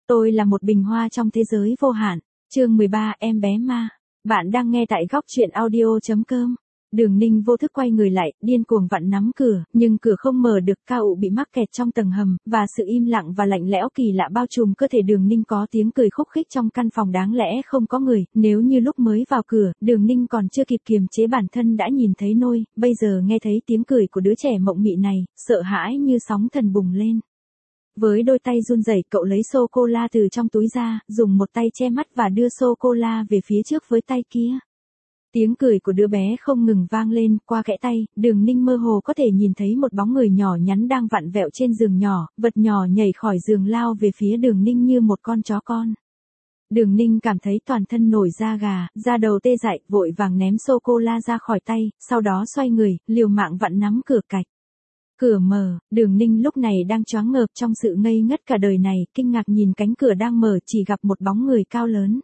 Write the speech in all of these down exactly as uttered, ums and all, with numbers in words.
Tôi là một bình hoa trong thế giới vô hạn. Chương mười ba, em bé ma. Bạn đang nghe tại góc truyện audio chấm com. Đường Ninh vô thức quay người lại, điên cuồng vặn nắm cửa, nhưng cửa không mở được, Cao Ụ bị mắc kẹt trong tầng hầm, và sự im lặng và lạnh lẽo kỳ lạ bao trùm cơ thể Đường Ninh. Có tiếng cười khúc khích trong căn phòng, đáng lẽ không có người, nếu như lúc mới vào cửa, Đường Ninh còn chưa kịp kiềm chế bản thân đã nhìn thấy nôi, bây giờ nghe thấy tiếng cười của đứa trẻ mộng mị này, sợ hãi như sóng thần bùng lên. Với đôi tay run rẩy, cậu lấy sô-cô-la từ trong túi ra, dùng một tay che mắt và đưa sô-cô-la về phía trước với tay kia. Tiếng cười của đứa bé không ngừng vang lên, qua kẽ tay, Đường Ninh mơ hồ có thể nhìn thấy một bóng người nhỏ nhắn đang vặn vẹo trên giường nhỏ, vật nhỏ nhảy khỏi giường lao về phía Đường Ninh như một con chó con. Đường Ninh cảm thấy toàn thân nổi da gà, da đầu tê dại, vội vàng ném sô-cô-la ra khỏi tay, sau đó xoay người, liều mạng vặn nắm cửa cạch. Cửa mở, Đường Ninh lúc này đang choáng ngợp trong sự ngây ngất cả đời này, kinh ngạc nhìn cánh cửa đang mở, chỉ gặp một bóng người cao lớn.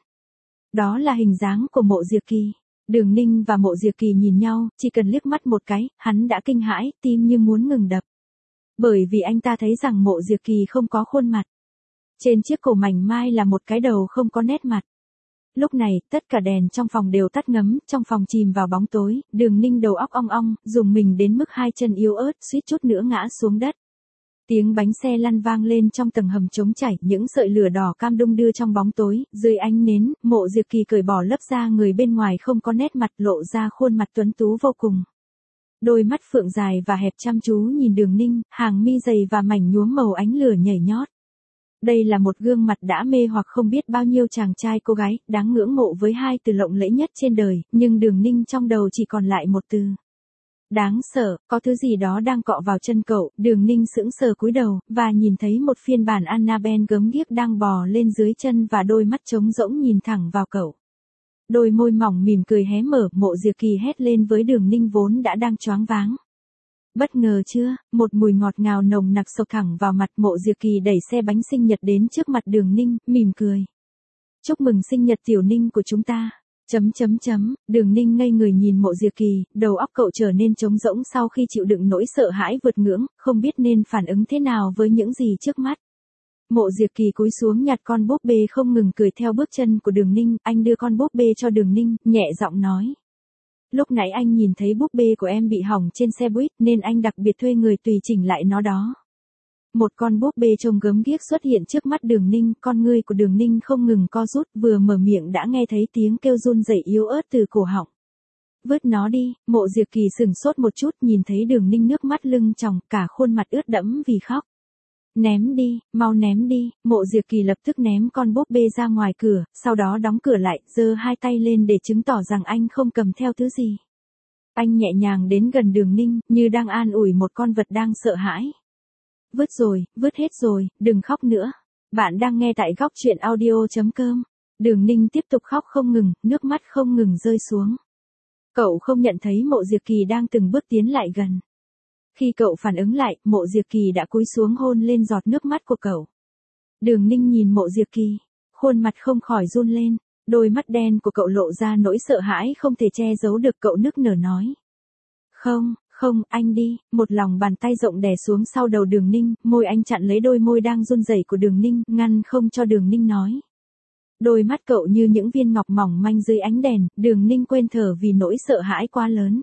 Đó là hình dáng của Mộ Diệp Kỳ. Đường Ninh và Mộ Diệp Kỳ nhìn nhau, chỉ cần liếc mắt một cái, hắn đã kinh hãi, tim như muốn ngừng đập. Bởi vì anh ta thấy rằng Mộ Diệp Kỳ không có khuôn mặt. Trên chiếc cổ mảnh mai là một cái đầu không có nét mặt. Lúc này, tất cả đèn trong phòng đều tắt ngấm, trong phòng chìm vào bóng tối, Đường Ninh đầu óc ong ong, dùng mình đến mức hai chân yếu ớt, suýt chút nữa ngã xuống đất. Tiếng bánh xe lăn vang lên trong tầng hầm trống chảy, những sợi lửa đỏ cam đung đưa trong bóng tối, dưới ánh nến, Mộ Diệp Kỳ cởi bỏ lớp da người bên ngoài không có nét mặt, lộ ra khuôn mặt tuấn tú vô cùng. Đôi mắt phượng dài và hẹp chăm chú nhìn Đường Ninh, hàng mi dày và mảnh nhuốm màu ánh lửa nhảy nhót. Đây là một gương mặt đã mê hoặc không biết bao nhiêu chàng trai cô gái, đáng ngưỡng mộ với hai từ lộng lẫy nhất trên đời, nhưng Đường Ninh trong đầu chỉ còn lại một từ. Đáng sợ, có thứ gì đó đang cọ vào chân cậu, Đường Ninh sững sờ cúi đầu, và nhìn thấy một phiên bản Annabelle gớm ghiếc đang bò lên dưới chân và đôi mắt trống rỗng nhìn thẳng vào cậu. Đôi môi mỏng mỉm cười hé mở, Mộ Diệp Kỳ hét lên với Đường Ninh vốn đã đang choáng váng. Bất ngờ chưa, một mùi ngọt ngào nồng nặc sộc thẳng vào mặt, Mộ Diệp Kỳ đẩy xe bánh sinh nhật đến trước mặt Đường Ninh, mỉm cười. Chúc mừng sinh nhật tiểu Ninh của chúng ta. Chấm chấm chấm, Đường Ninh ngây người nhìn Mộ Diệp Kỳ, đầu óc cậu trở nên trống rỗng sau khi chịu đựng nỗi sợ hãi vượt ngưỡng, không biết nên phản ứng thế nào với những gì trước mắt. Mộ Diệp Kỳ cúi xuống nhặt con búp bê không ngừng cười theo bước chân của Đường Ninh, anh đưa con búp bê cho Đường Ninh, nhẹ giọng nói. Lúc nãy anh nhìn thấy búp bê của em bị hỏng trên xe buýt nên anh đặc biệt thuê người tùy chỉnh lại nó đó. Một con búp bê trông gớm ghiếc xuất hiện trước mắt Đường Ninh, con ngươi của Đường Ninh không ngừng co rút, vừa mở miệng đã nghe thấy tiếng kêu run rẩy yếu ớt từ cổ họng. Vứt nó đi, Mộ Diệp Kỳ sửng sốt một chút, nhìn thấy Đường Ninh nước mắt lưng tròng, cả khuôn mặt ướt đẫm vì khóc. Ném đi, mau ném đi, Mộ Diệp Kỳ lập tức ném con búp bê ra ngoài cửa, sau đó đóng cửa lại, giơ hai tay lên để chứng tỏ rằng anh không cầm theo thứ gì. Anh nhẹ nhàng đến gần Đường Ninh, như đang an ủi một con vật đang sợ hãi. Vứt rồi, vứt hết rồi, đừng khóc nữa. Bạn đang nghe tại góc truyện audio chấm com. Đường Ninh tiếp tục khóc không ngừng, nước mắt không ngừng rơi xuống. Cậu không nhận thấy Mộ Diệp Kỳ đang từng bước tiến lại gần. Khi cậu phản ứng lại, Mộ Diệp Kỳ đã cúi xuống hôn lên giọt nước mắt của cậu. Đường Ninh nhìn Mộ Diệp Kỳ, khuôn mặt không khỏi run lên, đôi mắt đen của cậu lộ ra nỗi sợ hãi không thể che giấu được, cậu nức nở nói. Không, không, anh đi, một lòng bàn tay rộng đè xuống sau đầu Đường Ninh, môi anh chặn lấy đôi môi đang run rẩy của Đường Ninh, ngăn không cho Đường Ninh nói. Đôi mắt cậu như những viên ngọc mỏng manh dưới ánh đèn, Đường Ninh quên thở vì nỗi sợ hãi quá lớn.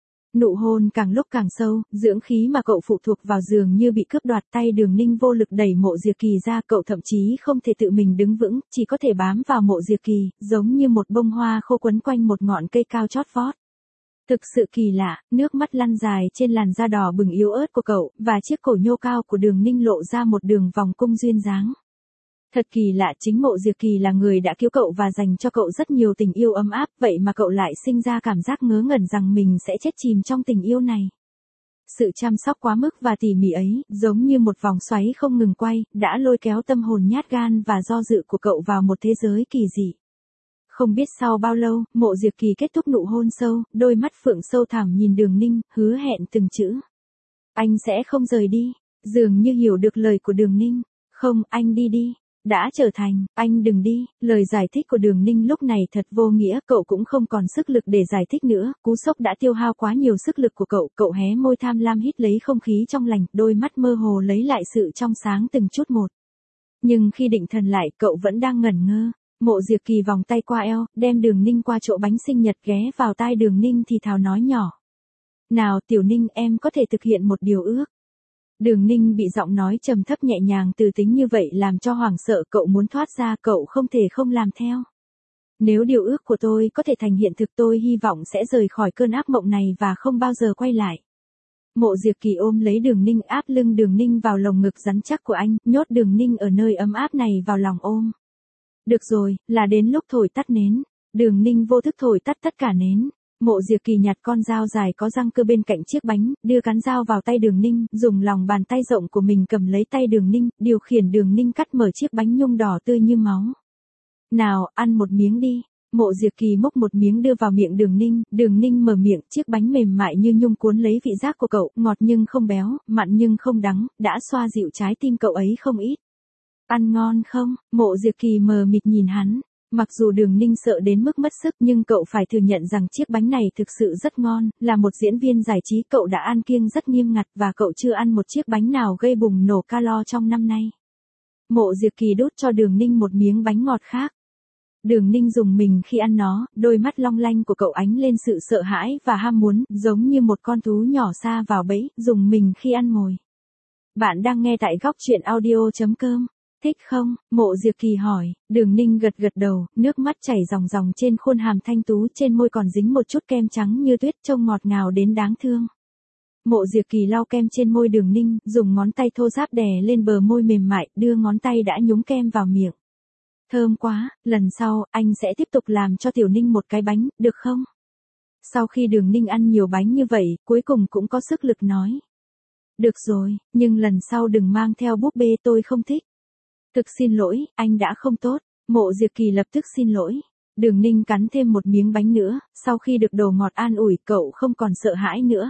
Nụ hôn càng lúc càng sâu, dưỡng khí mà cậu phụ thuộc vào giường như bị cướp đoạt, tay Đường Ninh vô lực đẩy Mộ Diệp Kỳ ra, cậu thậm chí không thể tự mình đứng vững, chỉ có thể bám vào Mộ Diệp Kỳ, giống như một bông hoa khô quấn quanh một ngọn cây cao chót vót. Thực sự kỳ lạ, nước mắt lăn dài trên làn da đỏ bừng yếu ớt của cậu, và chiếc cổ nhô cao của Đường Ninh lộ ra một đường vòng cung duyên dáng. Thật kỳ lạ, chính Mộ Diệp Kỳ là người đã cứu cậu và dành cho cậu rất nhiều tình yêu ấm áp, vậy mà cậu lại sinh ra cảm giác ngớ ngẩn rằng mình sẽ chết chìm trong tình yêu này. Sự chăm sóc quá mức và tỉ mỉ ấy, giống như một vòng xoáy không ngừng quay, đã lôi kéo tâm hồn nhát gan và do dự của cậu vào một thế giới kỳ dị. Không biết sau bao lâu, Mộ Diệp Kỳ kết thúc nụ hôn sâu, đôi mắt phượng sâu thẳm nhìn Đường Ninh, hứa hẹn từng chữ. Anh sẽ không rời đi, dường như hiểu được lời của Đường Ninh. Không, anh đi đi. Đã trở thành, anh đừng đi, lời giải thích của Đường Ninh lúc này thật vô nghĩa, cậu cũng không còn sức lực để giải thích nữa, cú sốc đã tiêu hao quá nhiều sức lực của cậu, cậu hé môi tham lam hít lấy không khí trong lành, đôi mắt mơ hồ lấy lại sự trong sáng từng chút một. Nhưng khi định thần lại, cậu vẫn đang ngẩn ngơ. Mộ Diệp Kỳ vòng tay qua eo, đem Đường Ninh qua chỗ bánh sinh nhật, ghé vào tai Đường Ninh thì thào nói nhỏ. Nào Tiểu Ninh, em có thể thực hiện một điều ước. Đường Ninh bị giọng nói trầm thấp nhẹ nhàng từ tính như vậy làm cho hoảng sợ, cậu muốn thoát ra, cậu không thể không làm theo. Nếu điều ước của tôi có thể thành hiện thực, tôi hy vọng sẽ rời khỏi cơn ác mộng này và không bao giờ quay lại. Mộ Diệp Kỳ ôm lấy Đường Ninh, áp lưng Đường Ninh vào lồng ngực rắn chắc của anh, nhốt Đường Ninh ở nơi ấm áp này vào lòng ôm. Được rồi, là đến lúc thổi tắt nến. Đường Ninh vô thức thổi tắt tất cả nến. Mộ Diệp Kỳ nhặt con dao dài có răng cưa bên cạnh chiếc bánh, đưa cán dao vào tay Đường Ninh, dùng lòng bàn tay rộng của mình cầm lấy tay Đường Ninh, điều khiển Đường Ninh cắt mở chiếc bánh nhung đỏ tươi như máu. Nào, ăn một miếng đi. Mộ Diệp Kỳ múc một miếng đưa vào miệng Đường Ninh, Đường Ninh mở miệng, chiếc bánh mềm mại như nhung cuốn lấy vị giác của cậu, ngọt nhưng không béo, mặn nhưng không đắng, đã xoa dịu trái tim cậu ấy không ít. Ăn ngon không? Mộ Diệp Kỳ mờ mịt nhìn hắn. Mặc dù Đường Ninh sợ đến mức mất sức nhưng cậu phải thừa nhận rằng chiếc bánh này thực sự rất ngon, là một diễn viên giải trí cậu đã ăn kiêng rất nghiêm ngặt và cậu chưa ăn một chiếc bánh nào gây bùng nổ calo trong năm nay. Mộ Diệp Kỳ đút cho Đường Ninh một miếng bánh ngọt khác. Đường Ninh dùng mình khi ăn nó, đôi mắt long lanh của cậu ánh lên sự sợ hãi và ham muốn, giống như một con thú nhỏ sa vào bẫy, dùng mình khi ăn mồi. Bạn đang nghe tại góc truyện audio chấm com. Thích không? Mộ Diệp Kỳ hỏi. Đường Ninh gật gật đầu, nước mắt chảy ròng ròng trên khuôn hàm thanh tú, trên môi còn dính một chút kem trắng như tuyết, trông ngọt ngào đến đáng thương. Mộ Diệp Kỳ lau kem trên môi Đường Ninh, dùng ngón tay thô ráp đè lên bờ môi mềm mại, đưa ngón tay đã nhúng kem vào miệng. Thơm quá, lần sau, anh sẽ tiếp tục làm cho Tiểu Ninh một cái bánh, được không? Sau khi Đường Ninh ăn nhiều bánh như vậy, cuối cùng cũng có sức lực nói. Được rồi, nhưng lần sau đừng mang theo búp bê, tôi không thích. Thực xin lỗi, anh đã không tốt. Mộ Diệp Kỳ lập tức xin lỗi. Đường Ninh cắn thêm một miếng bánh nữa, sau khi được đồ ngọt an ủi, cậu không còn sợ hãi nữa.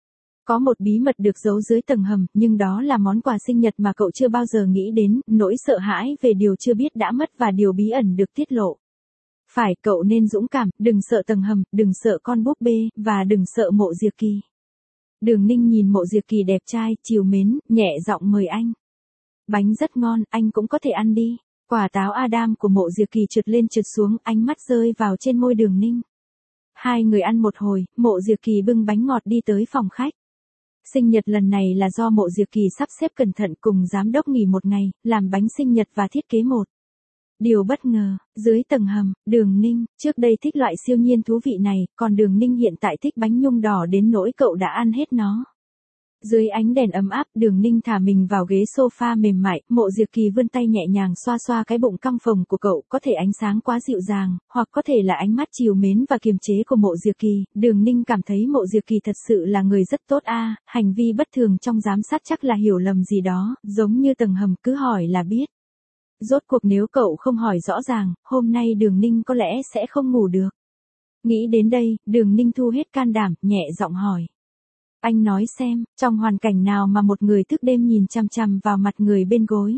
Có một bí mật được giấu dưới tầng hầm, nhưng đó là món quà sinh nhật mà cậu chưa bao giờ nghĩ đến, nỗi sợ hãi về điều chưa biết đã mất và điều bí ẩn được tiết lộ. Phải, cậu nên dũng cảm, đừng sợ tầng hầm, đừng sợ con búp bê, và đừng sợ Mộ Diệp Kỳ. Đường Ninh nhìn Mộ Diệp Kỳ đẹp trai, trìu mến, nhẹ giọng mời anh. Bánh rất ngon, anh cũng có thể ăn đi. Quả táo Adam của Mộ Diệp Kỳ trượt lên trượt xuống, ánh mắt rơi vào trên môi Đường Ninh. Hai người ăn một hồi, Mộ Diệp Kỳ bưng bánh ngọt đi tới phòng khách. Sinh nhật lần này là do Mộ Diệp Kỳ sắp xếp cẩn thận cùng giám đốc nghỉ một ngày, làm bánh sinh nhật và thiết kế một. Điều bất ngờ, dưới tầng hầm, Đường Ninh, trước đây thích loại siêu nhiên thú vị này, còn Đường Ninh hiện tại thích bánh nhung đỏ đến nỗi cậu đã ăn hết nó. Dưới ánh đèn ấm áp, Đường Ninh thả mình vào ghế sofa mềm mại, Mộ Diệp Kỳ vươn tay nhẹ nhàng xoa xoa cái bụng căng phồng của cậu, có thể ánh sáng quá dịu dàng, hoặc có thể là ánh mắt trìu mến và kiềm chế của Mộ Diệp Kỳ. Đường Ninh cảm thấy Mộ Diệp Kỳ thật sự là người rất tốt a, à, hành vi bất thường trong giám sát chắc là hiểu lầm gì đó, giống như tầng hầm cứ hỏi là biết. Rốt cuộc nếu cậu không hỏi rõ ràng, hôm nay Đường Ninh có lẽ sẽ không ngủ được. Nghĩ đến đây, Đường Ninh thu hết can đảm, nhẹ giọng hỏi. Anh nói xem, trong hoàn cảnh nào mà một người thức đêm nhìn chằm chằm vào mặt người bên gối?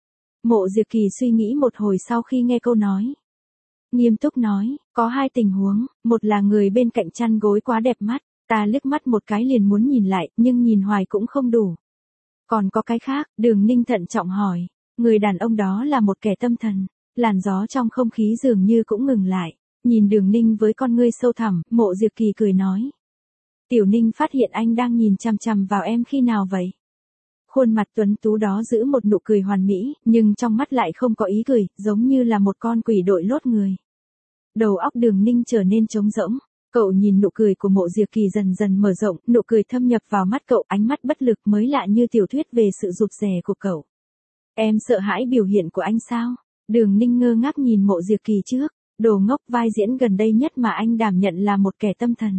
Mộ Diệp Kỳ suy nghĩ một hồi sau khi nghe câu nói. Nghiêm túc nói, có hai tình huống, một là người bên cạnh chăn gối quá đẹp mắt, ta liếc mắt một cái liền muốn nhìn lại, nhưng nhìn hoài cũng không đủ. Còn có cái khác, Đường Ninh thận trọng hỏi, người đàn ông đó là một kẻ tâm thần. Làn gió trong không khí dường như cũng ngừng lại, nhìn Đường Ninh với con ngươi sâu thẳm, Mộ Diệp Kỳ cười nói. Tiểu Ninh phát hiện anh đang nhìn chằm chằm vào em khi nào vậy? Khuôn mặt tuấn tú đó giữ một nụ cười hoàn mỹ, nhưng trong mắt lại không có ý cười, giống như là một con quỷ đội lốt người. Đầu óc Đường Ninh trở nên trống rỗng, cậu nhìn nụ cười của Mộ Diệp Kỳ dần dần mở rộng, nụ cười thâm nhập vào mắt cậu, ánh mắt bất lực mới lạ như tiểu thuyết về sự rụt rè của cậu. Em sợ hãi biểu hiện của anh sao? Đường Ninh ngơ ngác nhìn Mộ Diệp Kỳ trước, đồ ngốc, vai diễn gần đây nhất mà anh đảm nhận là một kẻ tâm thần.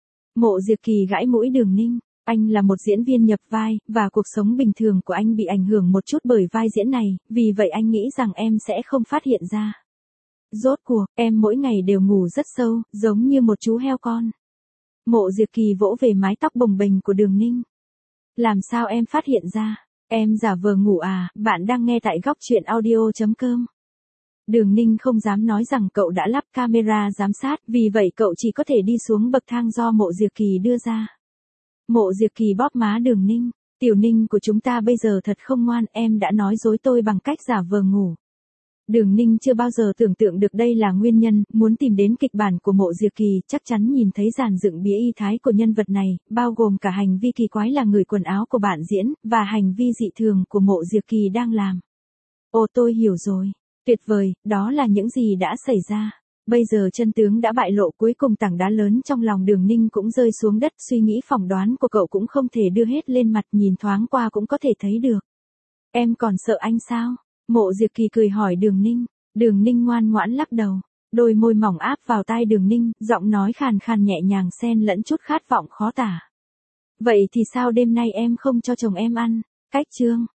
Mộ Diệp Kỳ gãi mũi Đường Ninh, anh là một diễn viên nhập vai, và cuộc sống bình thường của anh bị ảnh hưởng một chút bởi vai diễn này, vì vậy anh nghĩ rằng em sẽ không phát hiện ra. Rốt cuộc, em mỗi ngày đều ngủ rất sâu, giống như một chú heo con. Mộ Diệp Kỳ vỗ về mái tóc bồng bềnh của Đường Ninh. Làm sao em phát hiện ra? Em giả vờ ngủ à? Bạn đang nghe tại góc truyện audio chấm com. Đường Ninh không dám nói rằng cậu đã lắp camera giám sát, vì vậy cậu chỉ có thể đi xuống bậc thang do Mộ Diệp Kỳ đưa ra. Mộ Diệp Kỳ bóp má Đường Ninh. Tiểu Ninh của chúng ta bây giờ thật không ngoan, em đã nói dối tôi bằng cách giả vờ ngủ. Đường Ninh chưa bao giờ tưởng tượng được đây là nguyên nhân, muốn tìm đến kịch bản của Mộ Diệp Kỳ, chắc chắn nhìn thấy dàn dựng bía y thái của nhân vật này, bao gồm cả hành vi kỳ quái là người quần áo của bạn diễn, và hành vi dị thường của Mộ Diệp Kỳ đang làm. Ồ, tôi hiểu rồi. Tuyệt vời, đó là những gì đã xảy ra. Bây giờ chân tướng đã bại lộ, cuối cùng tảng đá lớn trong lòng Đường Ninh cũng rơi xuống đất, suy nghĩ phỏng đoán của cậu cũng không thể đưa hết lên mặt, nhìn thoáng qua cũng có thể thấy được. Em còn sợ anh sao? Mộ Diệp Kỳ cười hỏi Đường Ninh. Đường Ninh ngoan ngoãn lắc đầu. Đôi môi mỏng áp vào tai Đường Ninh, giọng nói khàn khàn nhẹ nhàng xen lẫn chút khát vọng khó tả. Vậy thì sao đêm nay em không cho chồng em ăn? Cách chương.